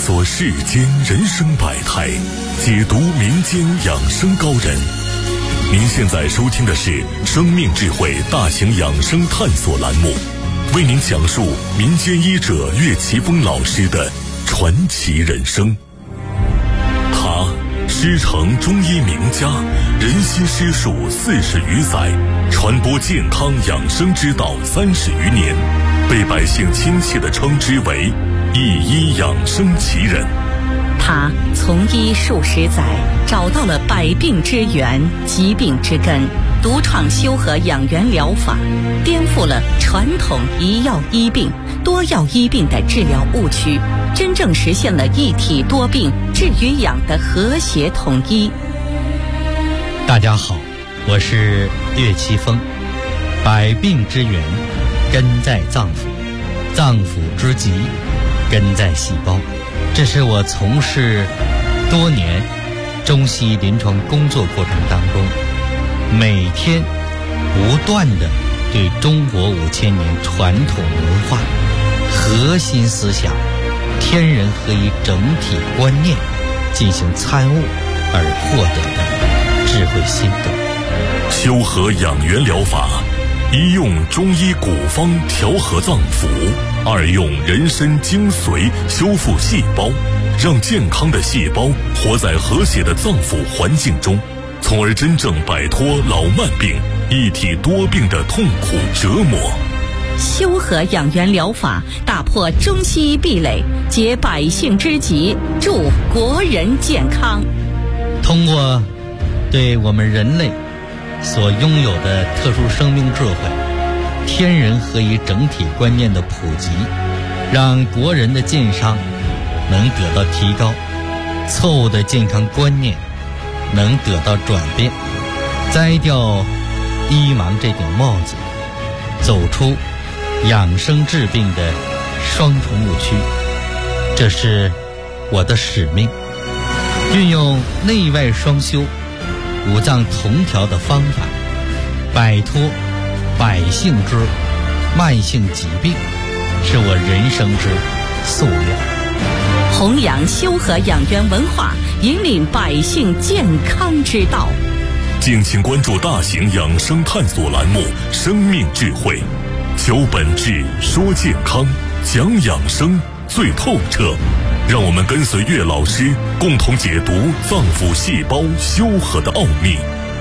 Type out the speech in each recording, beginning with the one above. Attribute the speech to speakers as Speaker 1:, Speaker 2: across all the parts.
Speaker 1: 索世间人生百态，解读民间养生高人。您现在收听的是生命智慧大型养生探索栏目，为您讲述民间医者岳奇峰老师的传奇人生。他师承中医名家，人心师术40余载，传播健康养生之道30余年，被百姓亲切地称之为一医养生奇人。
Speaker 2: 他从医数十载，找到了百病之源、疾病之根，独创修和养元疗法，颠覆了传统一药医病、多药医病的治疗误区，真正实现了一体多病、治与养的和谐统一。
Speaker 3: 大家好，我是岳奇峰。百病之源根在脏腑，脏腑之疾根在细胞。这是我从事多年中西医临床工作过程当中，每天不断地对中国5000年传统文化核心思想天人合一整体观念进行参悟而获得的智慧心得。
Speaker 1: 修和养元疗法，一用中医古方调和脏腑，二用人参精髓修复细胞，让健康的细胞活在和谐的脏腑环境中，从而真正摆脱老慢病、一体多病的痛苦折磨。
Speaker 2: 修和养元疗法打破中西医壁垒，解百姓之急，助国人健康。
Speaker 3: 通过对我们人类所拥有的特殊生命智慧、天人合一整体观念的普及，让国人的健康能得到提高，错误的健康观念能得到转变，摘掉医盲这顶帽子，走出养生治病的双重误区。这是我的使命，运用内外双修、五脏同调的方法，摆脱百姓之慢性疾病，是我人生之夙愿。
Speaker 2: 弘扬修和养元文化，引领百姓健康之道。
Speaker 1: 敬请关注大型养生探索栏目《生命智慧》，求本质，说健康，讲养生最透彻。让我们跟随岳老师，共同解读脏腑细胞修和的奥秘。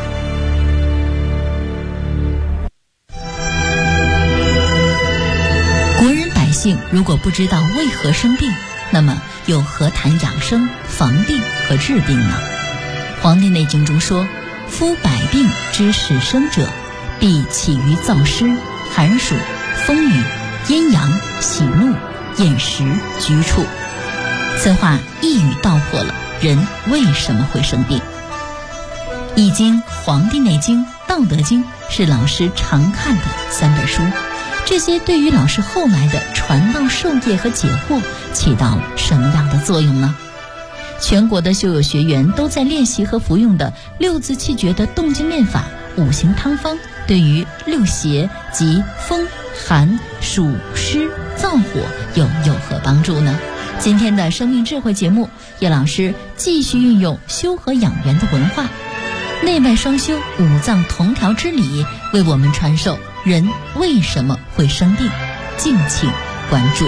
Speaker 4: 国人百姓如果不知道为何生病，那么又何谈养生、防病和治病呢？《黄帝内经》中说：“夫百病之始生者，必起于燥湿、寒暑、风雨、阴阳、喜怒、厌食、局处。”此话一语道破了人为什么会生病。《易经》《黄帝内经》《道德经》是老师常看的3本书，这些对于老师后来的传道授业和解惑起到什么样的作用呢？全国的修友学员都在练习和服用的6字气诀的动静练法、5行汤方，对于6邪及风、寒、暑、湿、燥火有何帮助呢？今天的生命智慧节目，叶老师继续运用修和养元的文化，内外双修、五脏同调之理，为我们传授人为什么会生病。敬请关注。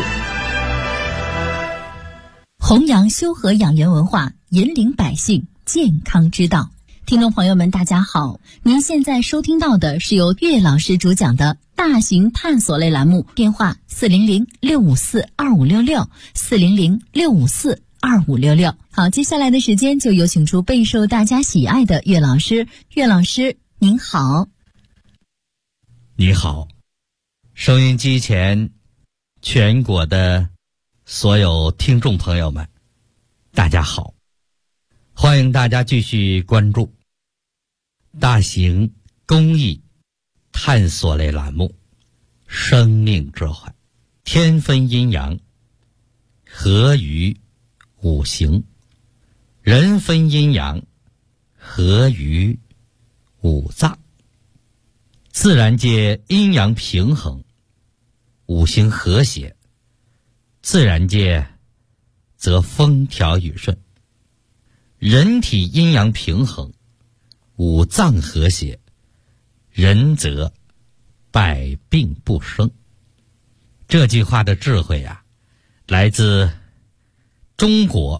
Speaker 4: 弘扬修和养元文化，引领百姓健康之道。听众朋友们大家好，您现在收听到的是由岳老师主讲的大型探索类栏目，电话400-654-2566 400-654-2566。好，接下来的时间就有请出备受大家喜爱的岳老师。岳老师您好。
Speaker 3: 你好，收音机前全国的所有听众朋友们大家好，欢迎大家继续关注大型公益探索类栏目生命智慧，天分阴阳合于5行，人分阴阳合于5脏。自然界阴阳平衡，5行和谐，自然界则风调雨顺；人体阴阳平衡，五脏和谐，人则百病不生。这句话的智慧啊，来自中国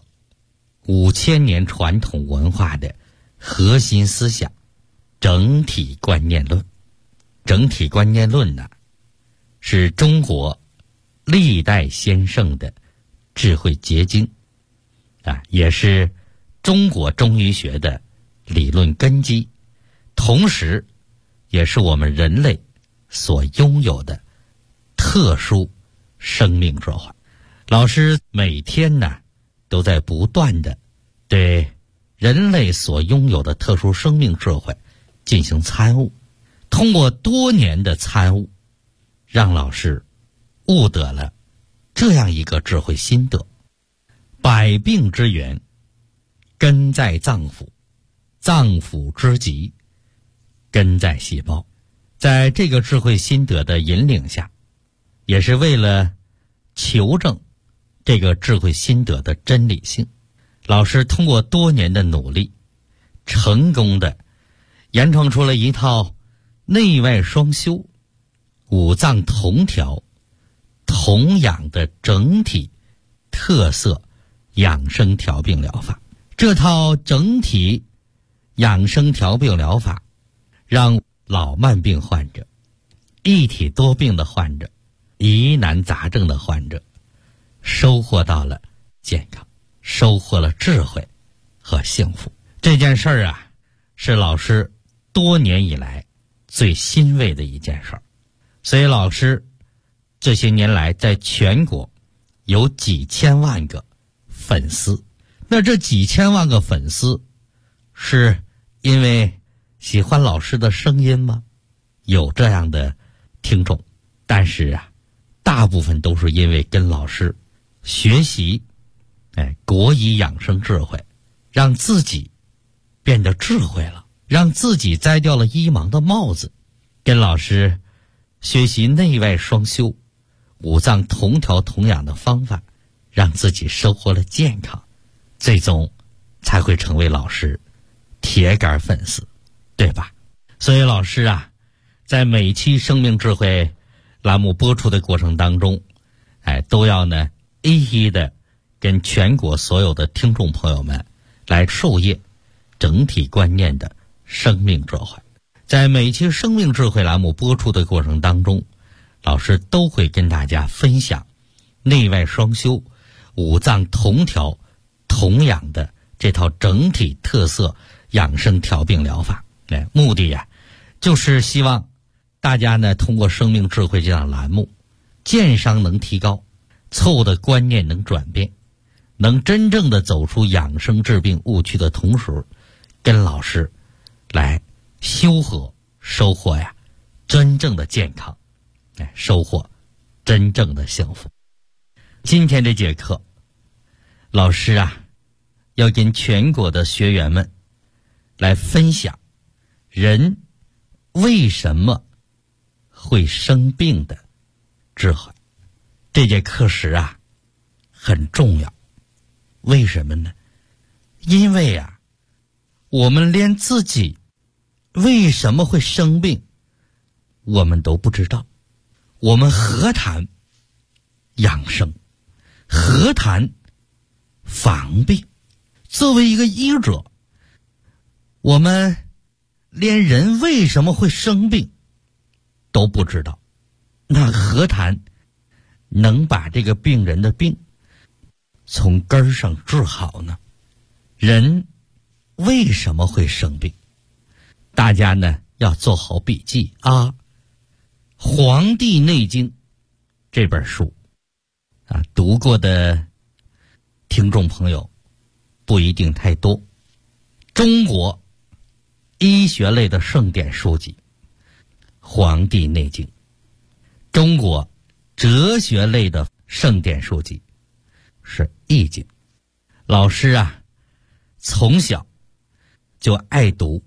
Speaker 3: 5000年传统文化的核心思想——整体观念论。整体观念论呢，是中国历代先圣的智慧结晶啊，也是中国中医学的理论根基，同时也是我们人类所拥有的特殊生命智慧。老师每天呢，都在不断的对人类所拥有的特殊生命智慧进行参悟，通过多年的参悟，让老师悟得了这样一个智慧心得：百病之源根在脏腑，脏腑之疾根在细胞。在这个智慧心得的引领下，也是为了求证这个智慧心得的真理性，老师通过多年的努力，成功的研创出了一套内外双修、五脏同调、同养的整体特色养生调病疗法。这套整体养生调病疗法，让老慢病患者、一体多病的患者、疑难杂症的患者收获到了健康，收获了智慧和幸福。这件事儿啊，是老师多年以来最欣慰的一件事儿。所以老师这些年来在全国有几千万个粉丝，那这几千万个粉丝是因为喜欢老师的声音吗？有这样的听众，但是啊，大部分都是因为跟老师学习国医养生智慧，让自己变得智慧了，让自己摘掉了医盲的帽子，跟老师学习内外双修、五脏同调同养的方法，让自己收获了健康，最终才会成为老师铁杆粉丝，对吧？所以老师啊，在每期生命智慧栏目播出的过程当中，都要呢一一的跟全国所有的听众朋友们来授业整体观念的生命智慧。在每期生命智慧栏目播出的过程当中，老师都会跟大家分享内外双修、五脏同调同养的这套整体特色养生调病疗法。目的呀，就是希望大家呢通过生命智慧这档栏目，健商能提高，错误的观念能转变，能真正的走出养生治病误区的同时，跟老师来修和收获呀真正的健康，收获真正的幸福。今天这节课，老师啊要跟全国的学员们来分享人为什么会生病的智慧。这节课时啊很重要，为什么呢？因为啊我们连自己为什么会生病我们都不知道，我们何谈养生，何谈防病？作为一个医者，我们连人为什么会生病都不知道，那何谈能把这个病人的病从根儿上治好呢？人为什么会生病？大家呢要做好笔记啊。《黄帝内经》这本书啊，读过的听众朋友不一定太多。中国医学类的圣典书籍《黄帝内经》，中国哲学类的圣典书籍是《易经》。老师啊从小就爱读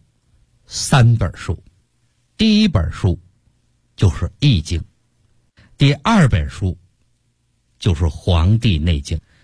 Speaker 3: 3本书，第一本书就是《易经》，第2本书就是《黄帝内经》，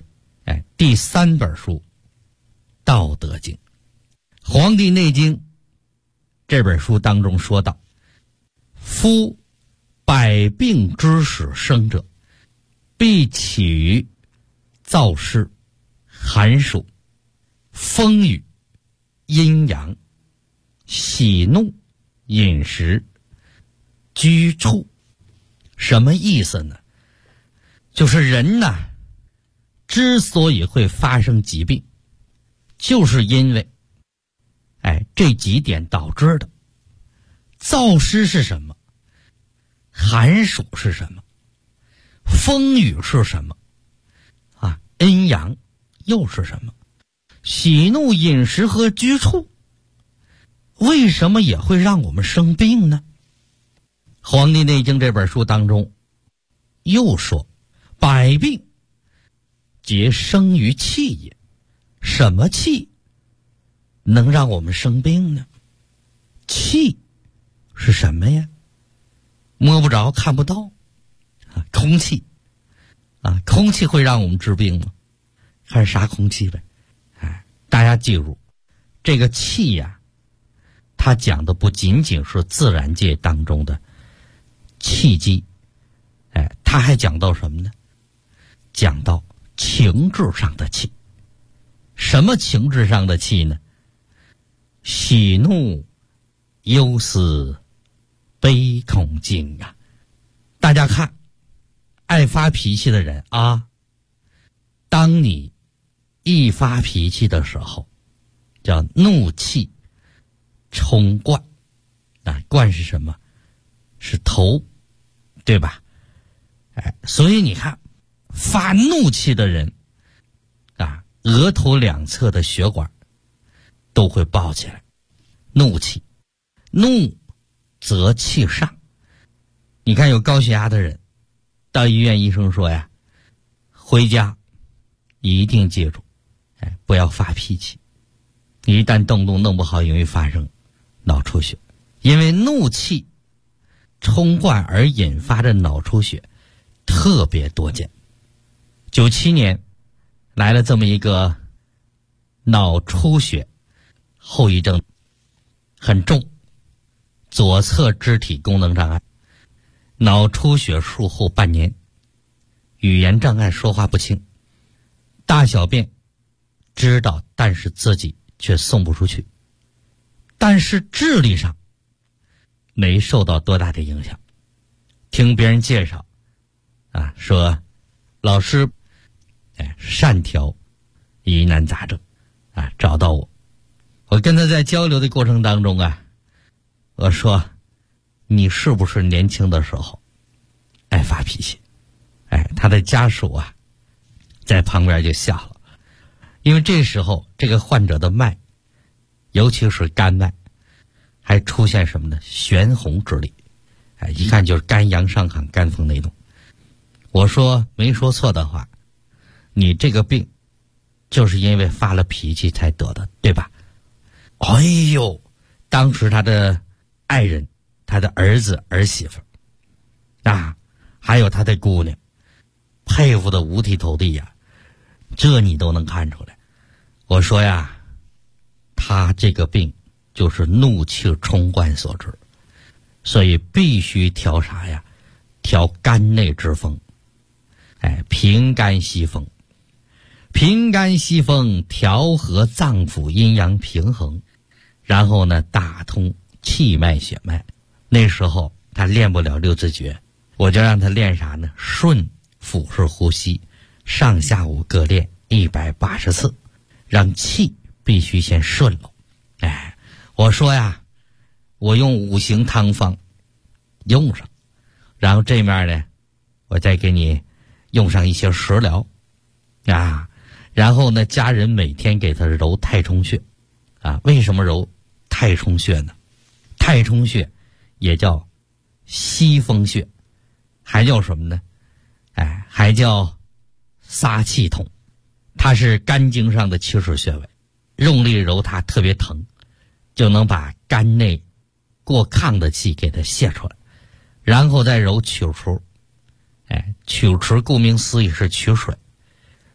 Speaker 3: 第3本书《道德经》。《黄帝内经》这本书当中说道：夫百病之始生者，必起于燥湿、寒暑、风雨、阴阳、喜怒、饮食、居处。什么意思呢？就是人呐，之所以会发生疾病，就是因为这几点导致的。燥湿是什么？寒暑是什么？风雨是什么？阴阳又是什么？喜怒饮食和居处为什么也会让我们生病呢？《黄帝内经》这本书当中又说：百病皆生于气也。什么气能让我们生病呢？气是什么呀？摸不着看不到空气空气会让我们治病吗？还是啥空气呗？大家记住，这个气呀，它讲的不仅仅是自然界当中的气机，它还讲到什么呢？讲到情志上的气。什么情志上的气呢？喜怒忧思悲恐惊啊！大家看，爱发脾气的人当你一发脾气的时候，叫怒气冲冠。冠是什么？是头，对吧？所以你看，发怒气的人额头两侧的血管都会爆起来。怒气，怒则气上。你看有高血压的人到医院，医生说呀，回家一定记住不要发脾气，一旦动怒弄不好容易发生脑出血。因为怒气冲冠而引发的脑出血特别多见。97年来了这么一个脑出血，后遗症很重，左侧肢体功能障碍，脑出血术后半年，语言障碍，说话不清，大小便知道，但是自己却送不出去，但是智力上没受到多大的影响。听别人介绍说老师善调疑难杂症找到我跟他在交流的过程当中我说你是不是年轻的时候爱发脾气？他的家属在旁边就笑了，因为这时候这个患者的脉，尤其是肝脉，还出现什么呢？悬红之力，一看就是肝阳上亢，肝风内动。我说没说错的话，你这个病就是因为发了脾气才得的，对吧？哎呦，当时他的爱人，他的儿子儿媳妇还有他的姑娘，佩服的五体投地这你都能看出来。我说他这个病就是怒气冲冠所致，所以必须调啥呀？调肝内之风，平肝息风。平肝息风，调和脏腑阴阳平衡，然后呢打通气脉血脉。那时候他练不了六字诀，我就让他练啥呢？顺腹式呼吸，上下午各练180次，让气必须先顺了。我说我用5行汤方用上，然后这面呢我再给你用上一些食疗然后呢家人每天给他揉太冲穴为什么揉太冲穴呢？太冲穴也叫息风穴，还叫什么呢？还叫撒气筒。它是肝经上的起始穴位，用力揉它特别疼，就能把肝内过亢的气给它泄出来。然后再揉曲池，曲池顾名思义是取水，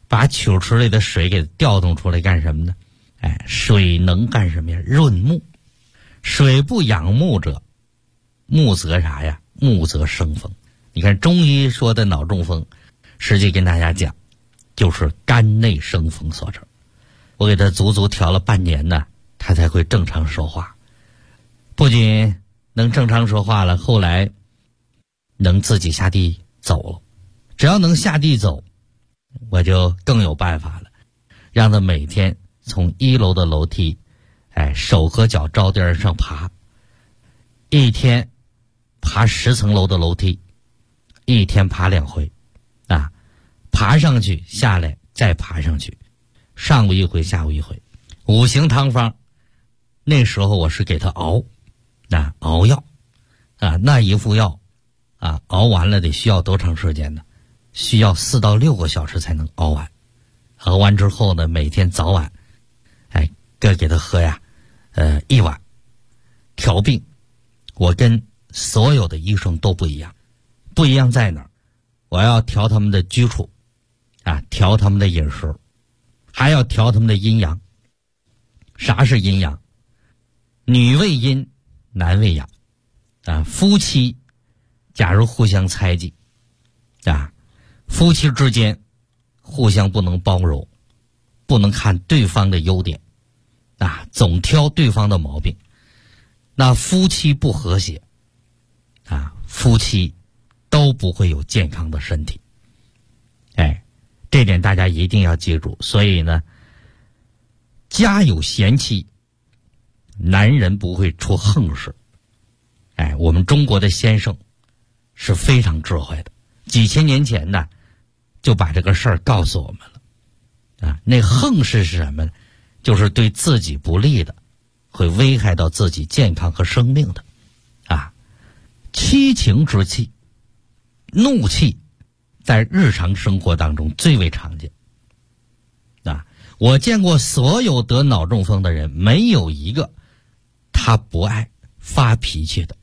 Speaker 3: 把曲池里的水给调动出来干什么呢？水能干什么呀？润木。水不养木者，木则啥呀？木则生风。你看中医说的脑中风，实际跟大家讲，就是肝内生风所致。我给他足足调了半年呢，他才会正常说话。不仅能正常说话了，后来能自己下地走了。只要能下地走，我就更有办法了，让他每天从1楼的楼梯，手和脚着地而上爬，一天爬10层楼的楼梯，一天爬2回，爬上去下来再爬上去，上午1回下午1回。5行汤方，那时候我是给他熬药，那一副药熬完了得需要多长时间呢？需要4到6个小时才能熬完。熬完之后呢，每天早晚各给他喝呀1碗。调病我跟所有的医生都不一样，不一样在哪儿？我要调他们的居处调他们的饮食，还要调他们的阴阳。啥是阴阳？女为阴，男为阳夫妻假如互相猜忌夫妻之间互相不能包容，不能看对方的优点总挑对方的毛病，那夫妻不和谐夫妻都不会有健康的身体。这点大家一定要记住。所以呢，家有贤妻，男人不会出横事。我们中国的先生是非常智慧的，几千年前呢就把这个事儿告诉我们了那横事是什么呢？就是对自己不利的，会危害到自己健康和生命的七情之气，怒气在日常生活当中最为常见我见过所有得脑中风的人，没有一个他不爱发脾气的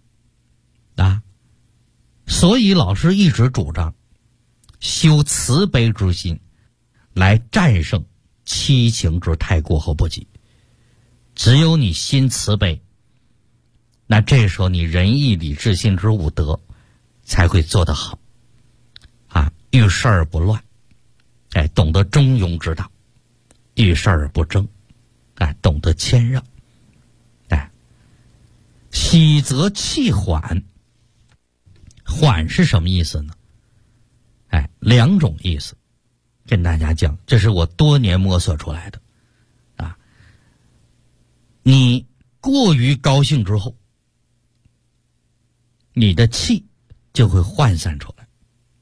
Speaker 3: 所以老师一直主张修慈悲之心，来战胜七情之太过和不及。只有你心慈悲，那这时候你仁义礼智信之五德才会做得好遇事而不乱懂得中庸之道，遇事而不争懂得谦让喜则气缓。缓是什么意思呢？2种意思跟大家讲，这是我多年摸索出来的你过于高兴之后，你的气就会涣散出来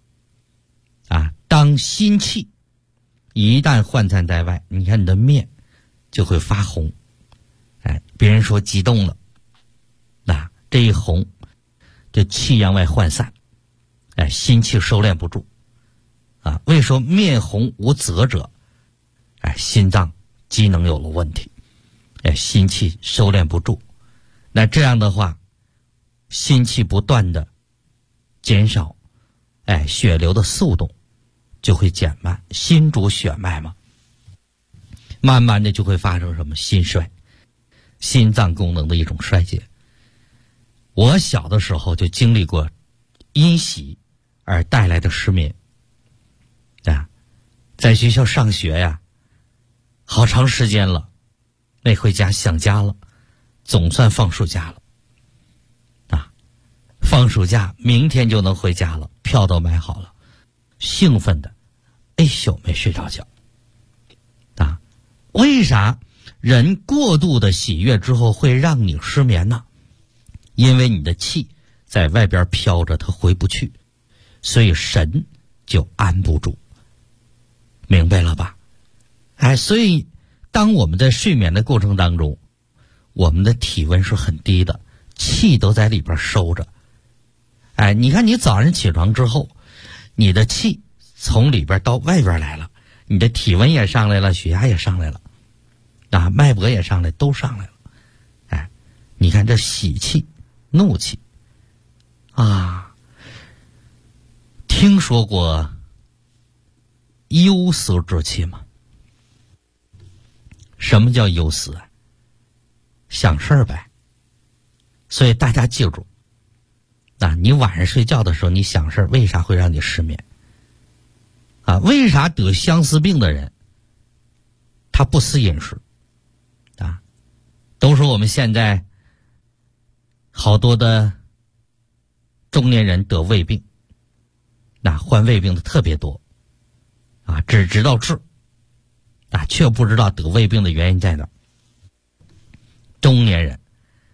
Speaker 3: 当心气一旦涣散在外，你看你的面就会发红别人说激动了这一红，这气阳外涣散心气收敛不住为说面红无泽者心脏机能有了问题心气收敛不住。那这样的话，心气不断的减少血流的速度就会减慢，心主血脉嘛，慢慢的就会发生什么心衰，心脏功能的一种衰竭。我小的时候就经历过因喜而带来的失眠在学校上学好长时间了，没回家，想家了，总算放暑假了放暑假明天就能回家了，票都买好了，兴奋的一宿没睡着觉为啥人过度的喜悦之后会让你失眠呢？因为你的气在外边飘着，它回不去，所以神就安不住，明白了吧？所以当我们在睡眠的过程当中，我们的体温是很低的，气都在里边收着你看你早上起床之后，你的气从里边到外边来了，你的体温也上来了，血压也上来了脉搏也上来，都上来了你看这喜气怒气听说过忧思之气嘛。什么叫忧思啊？想事儿呗。所以大家记住，你晚上睡觉的时候你想事儿，为啥会让你失眠？为啥得相思病的人他不思饮食？都说我们现在好多的中年人得胃病，患胃病的特别多，只知道治，却不知道得胃病的原因在哪。中年人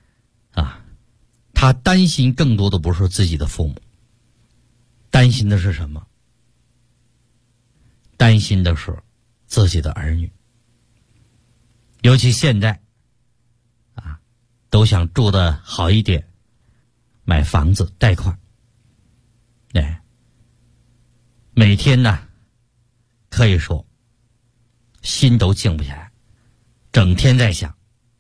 Speaker 3: 他担心更多的不是自己的父母，担心的是什么？担心的是自己的儿女。尤其现在都想住得好一点，买房子贷款，每天可以说心都静不下来，整天在想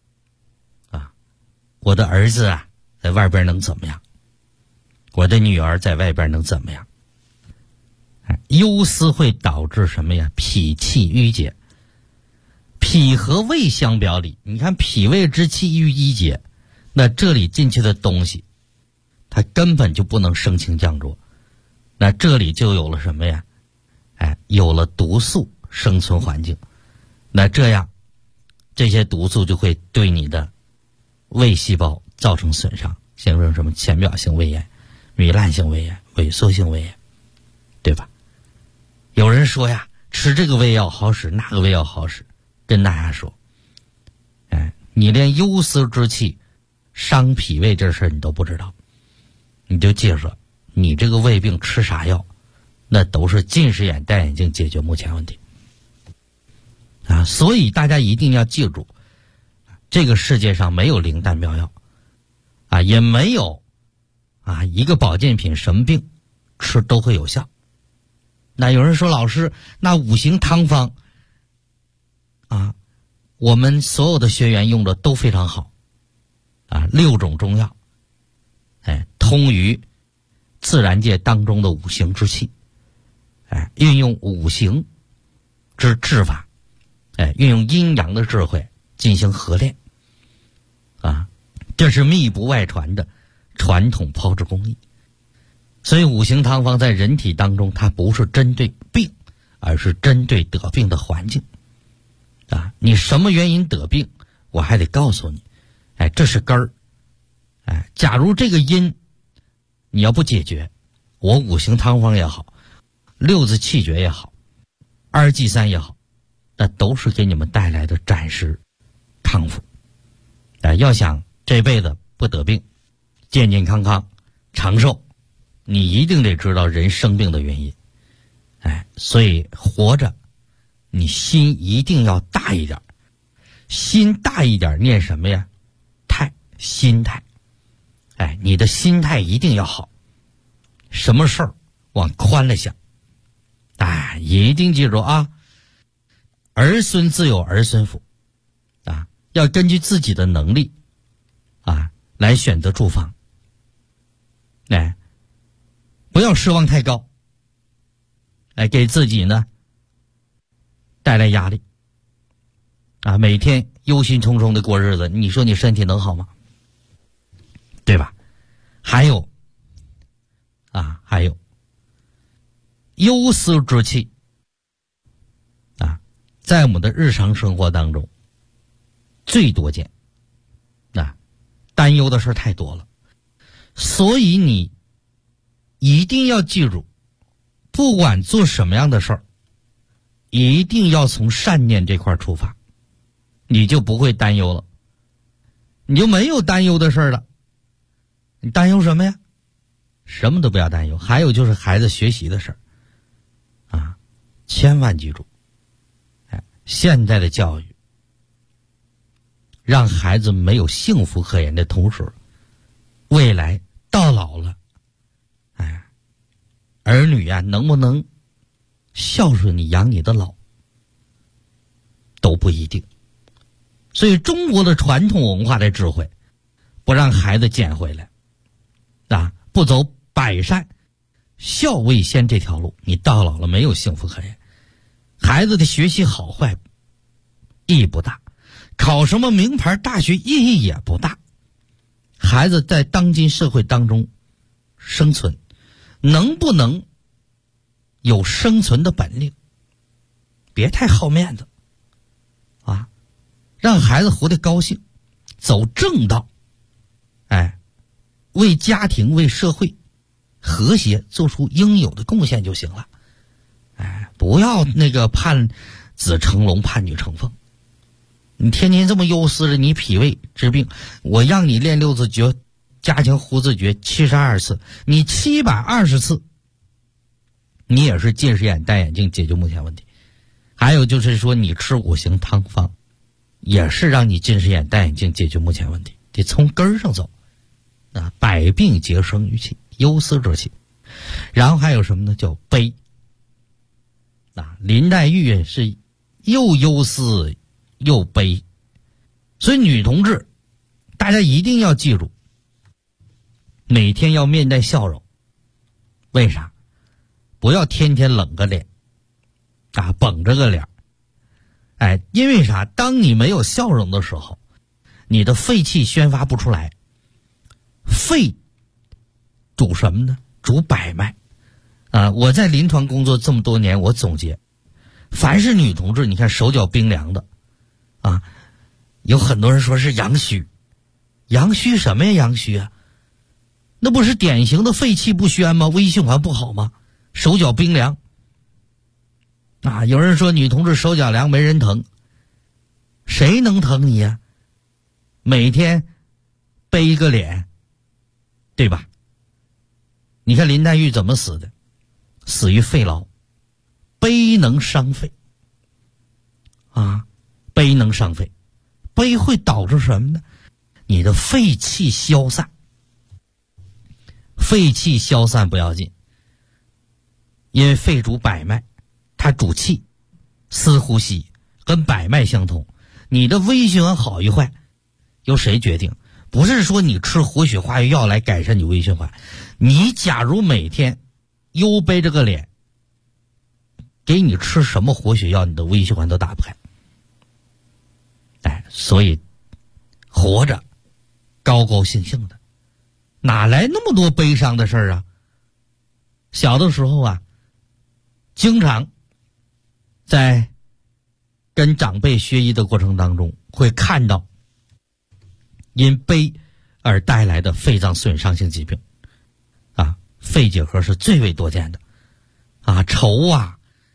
Speaker 3: 我的儿子在外边能怎么样，我的女儿在外边能怎么样。忧思会导致什么呀？脾气郁结。脾和胃相表里，你看脾胃之气郁结，那这里进去的东西它根本就不能升清降浊，那这里就有了什么呀？有了毒素生存环境，那这样这些毒素就会对你的胃细胞造成损伤，形成什么浅表性胃炎、糜烂性胃炎、萎缩性胃炎，对吧？有人说呀，吃这个胃药好使，那个胃药好使，跟大家说，你连忧思之气伤脾胃这事儿你都不知道，你就记住，你这个胃病吃啥药，那都是近视眼戴眼镜解决目前问题所以大家一定要记住，这个世界上没有灵丹妙药也没有一个保健品什么病吃都会有效。那有人说，老师，那五行汤方我们所有的学员用的都非常好6种中药通于自然界当中的五行之气，运用五行之治法，运用阴阳的智慧进行合炼这是密不外传的传统炮制工艺。所以五行汤方在人体当中，它不是针对病，而是针对得病的环境你什么原因得病，我还得告诉你这是根儿假如这个因你要不解决，我五行汤方也好，六字气诀也好，2G3也好，那都是给你们带来的暂时康复要想这辈子不得病，健健康康长寿，你一定得知道人生病的原因所以活着你心一定要大一点，心大一点念什么呀？心态你的心态一定要好，什么事儿往宽了想一定记住儿孙自有儿孙福要根据自己的能力来选择住房不要失望太高给自己呢带来压力每天忧心忡忡的过日子，你说你身体能好吗？对吧？还有忧思之气在我们的日常生活当中最多见担忧的事太多了，所以你一定要记住，不管做什么样的事儿，一定要从善念这块出发，你就不会担忧了，你就没有担忧的事儿了。你担忧什么呀？什么都不要担忧。还有就是孩子学习的事儿千万记住现在的教育让孩子没有幸福可言的同时，未来到老了儿女能不能孝顺你养你的老都不一定。所以中国的传统文化的智慧不让孩子捡回来不走百善孝为先这条路，你到老了没有幸福可言孩子的学习好坏意义不大，考什么名牌大学意义也不大。孩子在当今社会当中生存，能不能有生存的本领，别太好面子啊，让孩子活得高兴，走正道，为家庭为社会和谐做出应有的贡献就行了。不要那个盼子成龙盼女成凤，你天天这么忧思着你脾胃治病，我让你练六字诀加强呼字诀72次，你720次你也是近视眼戴眼镜解决目前问题。还有就是说你吃5行汤方也是让你近视眼戴眼镜解决目前问题，得从根儿上走啊，百病皆生于气，忧思者气。然后还有什么呢？叫悲啊，林黛玉是又忧思又悲，所以女同志大家一定要记住，每天要面带笑容。为啥？不要天天冷个脸啊，绷着个脸。因为啥？当你没有笑容的时候，你的肺气宣发不出来。肺主什么呢？主百脉啊！我在临床工作这么多年，我总结，凡是女同志，你看手脚冰凉的啊，有很多人说是阳虚，阳虚什么呀？阳虚啊，那不是典型的肺气不宣吗？微循环不好吗？手脚冰凉啊！有人说女同志手脚凉没人疼，谁能疼你呀？每天背一个脸，对吧？你看林黛玉怎么死的？死于肺痨，悲能伤肺啊，悲能伤肺，悲会导致什么呢？你的肺气消散，肺气消散不要紧，因为肺主百脉，它主气，司呼吸，跟百脉相通。你的微循环好与坏，由谁决定？不是说你吃活血化瘀药来改善你微循环，你假如每天又背着个脸，给你吃什么活血药，你的微循环都打不开。所以活着高高兴兴的，哪来那么多悲伤的事儿啊？小的时候啊，经常在跟长辈学医的过程当中，会看到因悲而带来的肺脏损伤性疾病啊，肺结核是最为多见的啊。愁啊，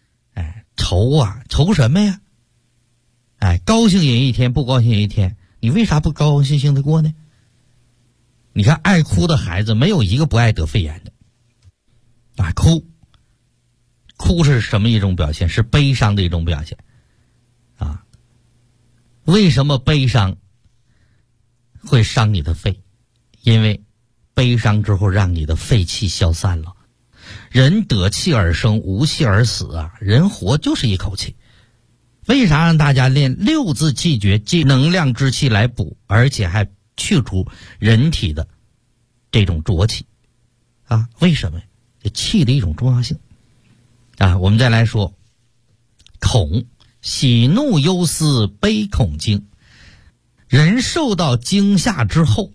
Speaker 3: 愁什么呀？高兴也一天，不高兴也一天，你为啥不高高兴兴的过呢？你看爱哭的孩子没有一个不爱得肺炎的啊。哭是什么一种表现？是悲伤的一种表现啊。为什么悲伤会伤你的肺？因为悲伤之后让你的肺气消散了。人得气而生，无气而死啊！人活就是一口气。为啥让大家练6字气诀，借能量之气来补，而且还去除人体的这种浊气啊？为什么？这气的一种重要性啊！我们再来说恐，喜怒忧思悲恐惊。人受到惊吓之后，